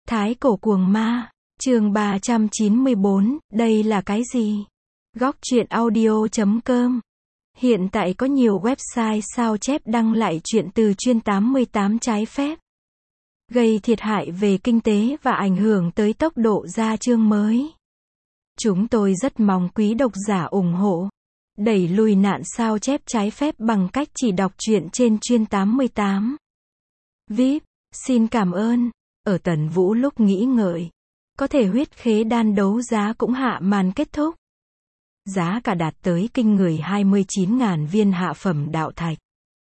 Thái cổ cuồng ma, chương 394, đây là cái gì? Góc truyện audio.com. Hiện tại có nhiều website sao chép đăng lại truyện từ chuyên 88 trái phép, gây thiệt hại về kinh tế và ảnh hưởng tới tốc độ ra chương mới. Chúng tôi rất mong quý độc giả ủng hộ, đẩy lùi nạn sao chép trái phép bằng cách chỉ đọc truyện trên chuyên 88. VIP, xin cảm ơn. Ở Tần Vũ lúc nghĩ ngợi, có thể huyết khế đan đấu giá cũng hạ màn kết thúc. Giá cả đạt tới kinh người 29.000 viên hạ phẩm đạo thạch.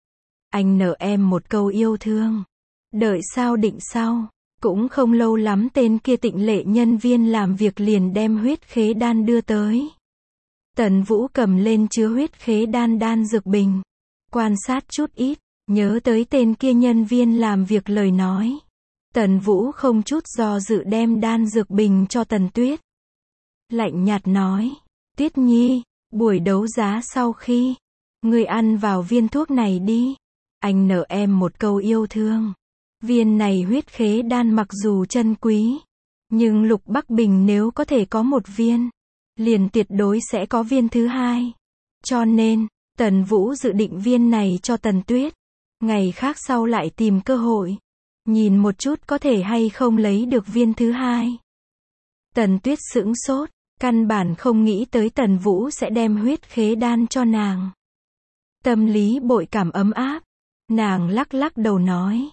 Anh nợ em một câu yêu thương. Đợi sao định sau. Cũng không lâu lắm tên kia Tịnh Lệ nhân viên làm việc liền đem huyết khế đan đưa tới. Tần Vũ cầm lên chứa huyết khế đan dược bình. Quan sát chút ít, nhớ tới tên kia nhân viên làm việc lời nói. Tần Vũ không chút do dự đem đan dược bình cho Tần Tuyết. Lạnh nhạt nói, Tuyết Nhi, buổi đấu giá sau khi, ngươi ăn vào viên thuốc này đi. Anh nợ em một câu yêu thương. Viên này huyết khế đan mặc dù chân quý, nhưng Lục Bắc Bình nếu có thể có một viên, liền tuyệt đối sẽ có viên thứ hai. Cho nên, Tần Vũ dự định viên này cho Tần Tuyết. Ngày khác sau lại tìm cơ hội, nhìn một chút có thể hay không lấy được viên thứ hai. Tần Tuyết sững sốt, căn bản không nghĩ tới Tần Vũ sẽ đem huyết khế đan cho nàng. Tâm lý bội cảm ấm áp, nàng lắc đầu nói,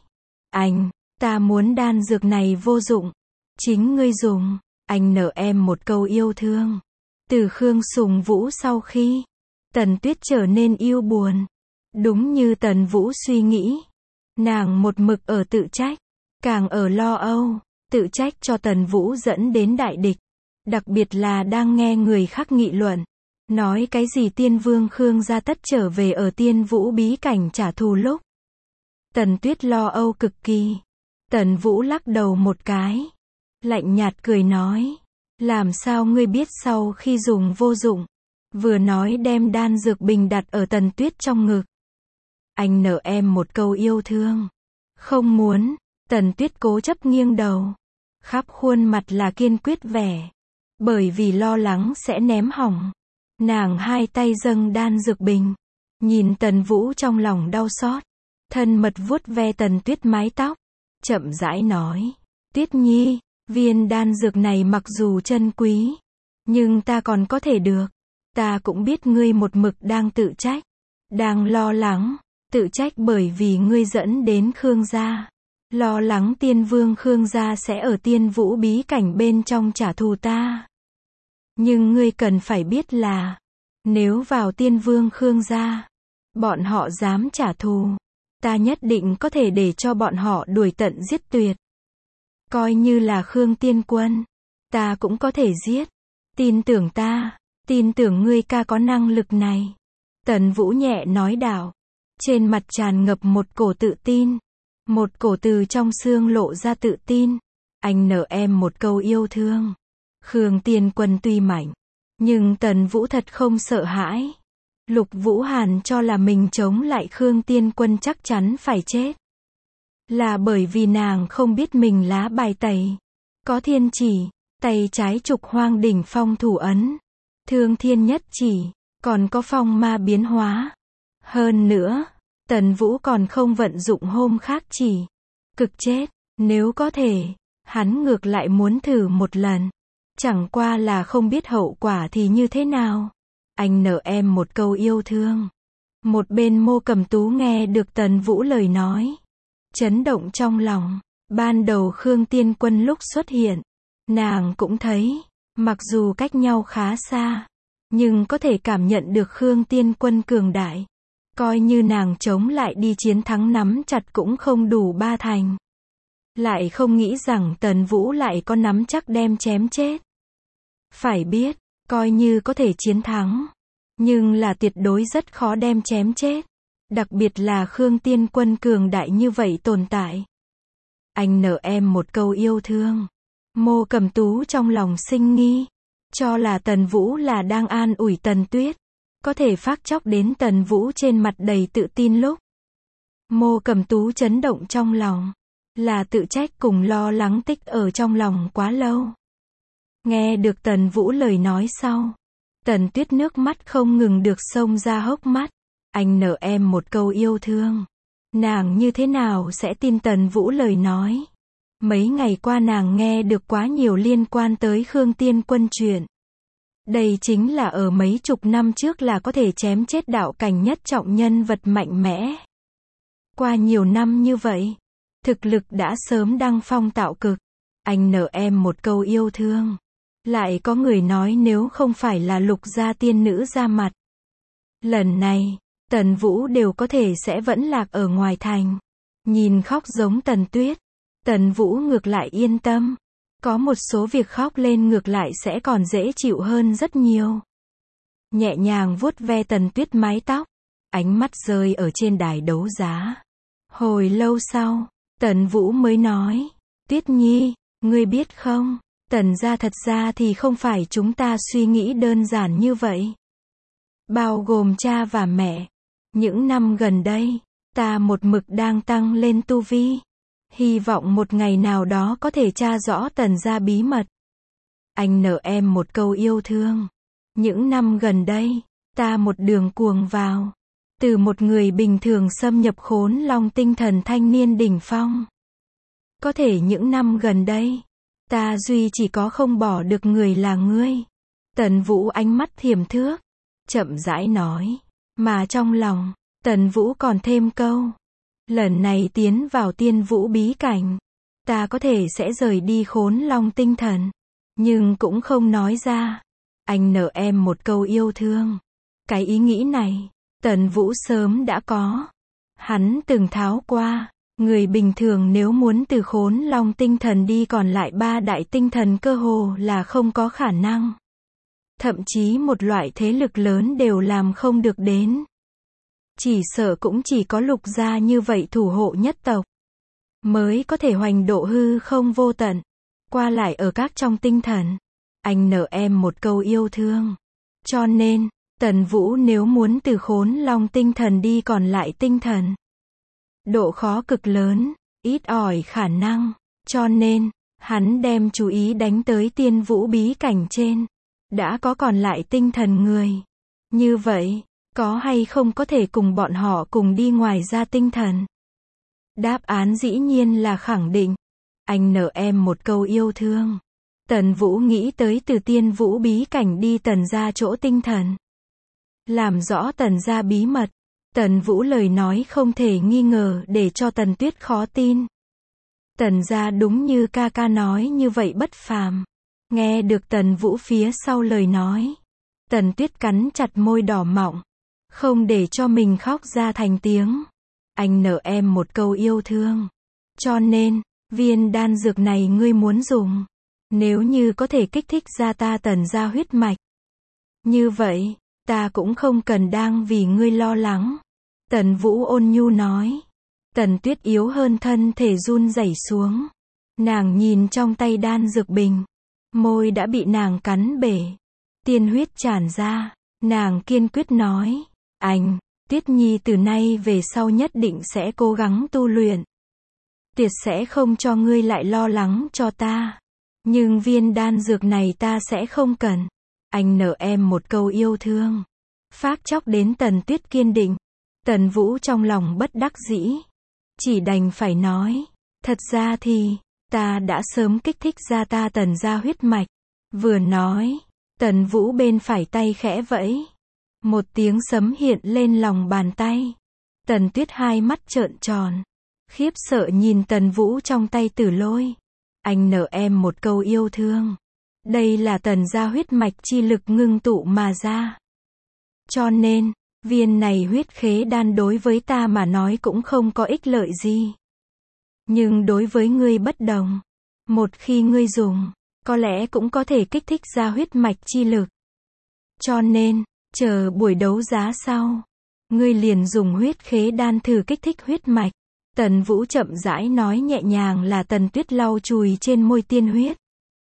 ta muốn đan dược này vô dụng, chính ngươi dùng. Anh nợ em một câu yêu thương. Từ Khương Sùng Vũ sau khi, Tần Tuyết trở nên yêu buồn. Đúng như Tần Vũ suy nghĩ, nàng một mực ở tự trách, càng ở lo âu, tự trách cho Tần Vũ dẫn đến đại địch. Đặc biệt là đang nghe người khác nghị luận, nói cái gì Tiên Vương Khương gia tất trở về ở Tiên Vũ bí cảnh trả thù lúc. Tần Tuyết lo âu cực kỳ. Tần Vũ lắc đầu một cái, lạnh nhạt cười nói, làm sao ngươi biết sau khi dùng vô dụng? Vừa nói đem đan dược bình đặt ở Tần Tuyết trong ngực. Anh nợ em một câu yêu thương. Không muốn. Tần Tuyết cố chấp nghiêng đầu, khắp khuôn mặt là kiên quyết vẻ. Bởi vì lo lắng sẽ ném hỏng, nàng hai tay dâng đan dược bình, nhìn Tần Vũ trong lòng đau xót, thân mật vuốt ve Tần Tuyết mái tóc, chậm rãi nói, Tuyết Nhi, viên đan dược này mặc dù chân quý, nhưng ta còn có thể được. Ta cũng biết ngươi một mực đang tự trách, đang lo lắng, tự trách bởi vì ngươi dẫn đến Khương gia. Lo lắng Tiên Vương Khương gia sẽ ở Tiên Vũ bí cảnh bên trong trả thù ta. Nhưng ngươi cần phải biết là, nếu vào Tiên Vương Khương gia, bọn họ dám trả thù, ta nhất định có thể để cho bọn họ đuổi tận giết tuyệt. Coi như là Khương Tiên Quân, ta cũng có thể giết. Tin tưởng ta, tin tưởng ngươi ca có năng lực này. Tần Vũ nhẹ nói đạo, trên mặt tràn ngập một cổ tự tin. Một cổ từ trong xương lộ ra tự tin. Anh nợ em một câu yêu thương. Khương Tiên Quân tuy mạnh, nhưng Tần Vũ thật không sợ hãi. Lục Vũ Hàn cho là mình chống lại Khương Tiên Quân chắc chắn phải chết. Là bởi vì nàng không biết mình lá bài tẩy. Có thiên chỉ, tay trái trục hoang đỉnh phong thủ ấn, thương thiên nhất chỉ, còn có phong ma biến hóa. Hơn nữa, Tần Vũ còn không vận dụng hôm khác chỉ. Cực chết, nếu có thể, hắn ngược lại muốn thử một lần. Chẳng qua là không biết hậu quả thì như thế nào. Anh nợ em một câu yêu thương. Một bên Mộ Cẩm Tú nghe được Tần Vũ lời nói, chấn động trong lòng. Ban đầu Khương Tiên Quân lúc xuất hiện, nàng cũng thấy, mặc dù cách nhau khá xa, nhưng có thể cảm nhận được Khương Tiên Quân cường đại. Coi như nàng chống lại đi chiến thắng nắm chặt cũng không đủ ba thành. Lại không nghĩ rằng Tần Vũ lại có nắm chắc đem chém chết. Phải biết, coi như có thể chiến thắng, nhưng là tuyệt đối rất khó đem chém chết. Đặc biệt là Khương Tiên Quân cường đại như vậy tồn tại. Anh nợ em một câu yêu thương. Mộ Cẩm Tú trong lòng sinh nghi, cho là Tần Vũ là đang an ủi Tần Tuyết. Có thể phác chóc đến Tần Vũ trên mặt đầy tự tin lúc. Mộ Cẩm Tú chấn động trong lòng. Là tự trách cùng lo lắng tích ở trong lòng quá lâu. Nghe được Tần Vũ lời nói sau, Tần Tuyết nước mắt không ngừng được xông ra hốc mắt. Anh nợ em một câu yêu thương. Nàng như thế nào sẽ tin Tần Vũ lời nói? Mấy ngày qua nàng nghe được quá nhiều liên quan tới Khương Tiên Quân chuyện. Đây chính là ở mấy chục năm trước là có thể chém chết đạo cảnh nhất trọng nhân vật mạnh mẽ. Qua nhiều năm như vậy, thực lực đã sớm đăng phong tạo cực. Anh nợ em một câu yêu thương. Lại có người nói nếu không phải là Lục gia tiên nữ ra mặt, lần này, Tần Vũ đều có thể sẽ vẫn lạc ở ngoài thành. Nhìn khóc giống Tần Tuyết, Tần Vũ ngược lại yên tâm. Có một số việc khóc lên ngược lại sẽ còn dễ chịu hơn rất nhiều. Nhẹ nhàng vuốt ve Tần Tuyết mái tóc, ánh mắt rơi ở trên đài đấu giá. Hồi lâu sau, Tần Vũ mới nói, Tuyết Nhi, ngươi biết không, Tần gia thật ra thì không phải chúng ta suy nghĩ đơn giản như vậy. Bao gồm cha và mẹ. Những năm gần đây, ta một mực đang tăng lên tu vi. Hy vọng một ngày nào đó có thể tra rõ Tần gia bí mật. Anh nợ em một câu yêu thương. Những năm gần đây, ta một đường cuồng vào. Từ một người bình thường xâm nhập Khốn Long tinh thần thanh niên đỉnh phong. Có thể những năm gần đây, ta duy chỉ có không bỏ được người là ngươi. Tần Vũ ánh mắt thiềm thước, chậm rãi nói. Mà trong lòng, Tần Vũ còn thêm câu. Lần này tiến vào tiên vũ bí cảnh, ta có thể sẽ rời đi Khốn Long tinh thần. Nhưng cũng không nói ra. Anh nợ em một câu yêu thương. Cái ý nghĩ này, Tần Vũ sớm đã có. Hắn từng tháo qua. Người bình thường nếu muốn từ Khốn Long tinh thần đi còn lại 3 đại tinh thần cơ hồ là không có khả năng. Thậm chí một loại thế lực lớn đều làm không được đến. Chỉ sợ cũng chỉ có Lục gia như vậy thủ hộ nhất tộc, mới có thể hoành độ hư không vô tận, qua lại ở các trong tinh thần. Anh nợ em một câu yêu thương. Cho nên, Tần Vũ nếu muốn từ Khốn Long tinh thần đi còn lại tinh thần, độ khó cực lớn, ít ỏi khả năng. Cho nên, hắn đem chú ý đánh tới tiên vũ bí cảnh trên. Đã có còn lại tinh thần người. Như vậy, có hay không có thể cùng bọn họ cùng đi ngoài ra tinh thần? Đáp án dĩ nhiên là khẳng định. Anh nợ em một câu yêu thương. Tần Vũ nghĩ tới từ tiên vũ bí cảnh đi Tần gia chỗ tinh thần. Làm rõ Tần gia bí mật. Tần Vũ lời nói không thể nghi ngờ để cho Tần Tuyết khó tin. Tần gia đúng như ca ca nói như vậy bất phàm. Nghe được Tần Vũ phía sau lời nói, Tần Tuyết cắn chặt môi đỏ mọng, không để cho mình khóc ra thành tiếng. Anh nợ em một câu yêu thương. Cho nên, viên đan dược này ngươi muốn dùng. Nếu như có thể kích thích ra ta Tần gia huyết mạch, như vậy, ta cũng không cần đang vì ngươi lo lắng. Tần Vũ ôn nhu nói. Tần Tuyết yếu hơn thân thể run rẩy xuống. Nàng nhìn trong tay đan dược bình. Môi đã bị nàng cắn bể. Tiên huyết tràn ra. Nàng kiên quyết nói. Anh, Tuyết Nhi từ nay về sau nhất định sẽ cố gắng tu luyện. Tuyệt sẽ không cho ngươi lại lo lắng cho ta. Nhưng viên đan dược này ta sẽ không cần. Anh nợ em một câu yêu thương. Phác chóc đến Tần Tuyết kiên định. Tần Vũ trong lòng bất đắc dĩ. Chỉ đành phải nói. Thật ra thì, ta đã sớm kích thích ra ta Tần gia huyết mạch. Vừa nói, Tần Vũ bên phải tay khẽ vẫy. Một tiếng sấm hiện lên lòng bàn tay. Tần Tuyết hai mắt trợn tròn. Khiếp sợ nhìn Tần Vũ trong tay tử lôi. Anh nợ em một câu yêu thương. Đây là Tần gia huyết mạch chi lực ngưng tụ mà ra. Cho nên, viên này huyết khế đan đối với ta mà nói cũng không có ích lợi gì. Nhưng đối với ngươi bất đồng. Một khi ngươi dùng, có lẽ cũng có thể kích thích ra huyết mạch chi lực. Cho nên, chờ buổi đấu giá sau, ngươi liền dùng huyết khế đan thử kích thích huyết mạch. Tần Vũ chậm rãi nói nhẹ nhàng là Tần Tuyết lau chùi trên môi tiên huyết.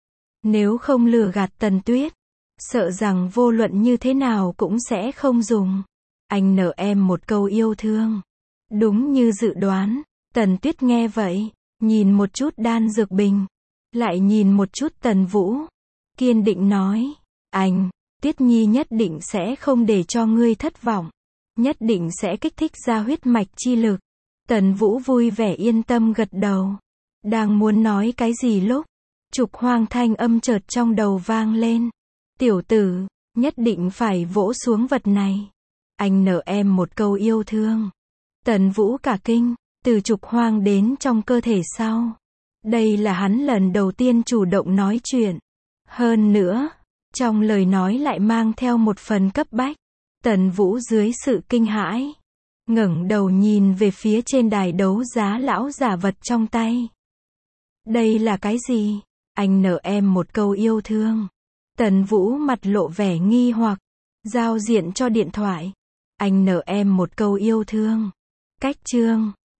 Nếu không lừa gạt Tần Tuyết, sợ rằng vô luận như thế nào cũng sẽ không dùng. Anh nợ em một câu yêu thương. Đúng như dự đoán, Tần Tuyết nghe vậy, nhìn một chút đan dược bình, lại nhìn một chút Tần Vũ, kiên định nói, Tiết Nhi nhất định sẽ không để cho ngươi thất vọng, nhất định sẽ kích thích ra huyết mạch chi lực. Tần Vũ vui vẻ yên tâm gật đầu, đang muốn nói cái gì lúc, Trục Hoang thanh âm chợt trong đầu vang lên, tiểu tử, nhất định phải vỗ xuống vật này, anh nợ em một câu yêu thương. Tần Vũ cả kinh, từ Trục Hoang đến trong cơ thể sau. Đây là hắn lần đầu tiên chủ động nói chuyện. Hơn nữa, trong lời nói lại mang theo một phần cấp bách. Tần Vũ dưới sự kinh hãi, ngẩng đầu nhìn về phía trên đài đấu giá lão giả vật trong tay. Đây là cái gì? Anh nợ em một câu yêu thương. Tần Vũ mặt lộ vẻ nghi hoặc, giao diện cho điện thoại. Anh nợ em một câu yêu thương. Cách chương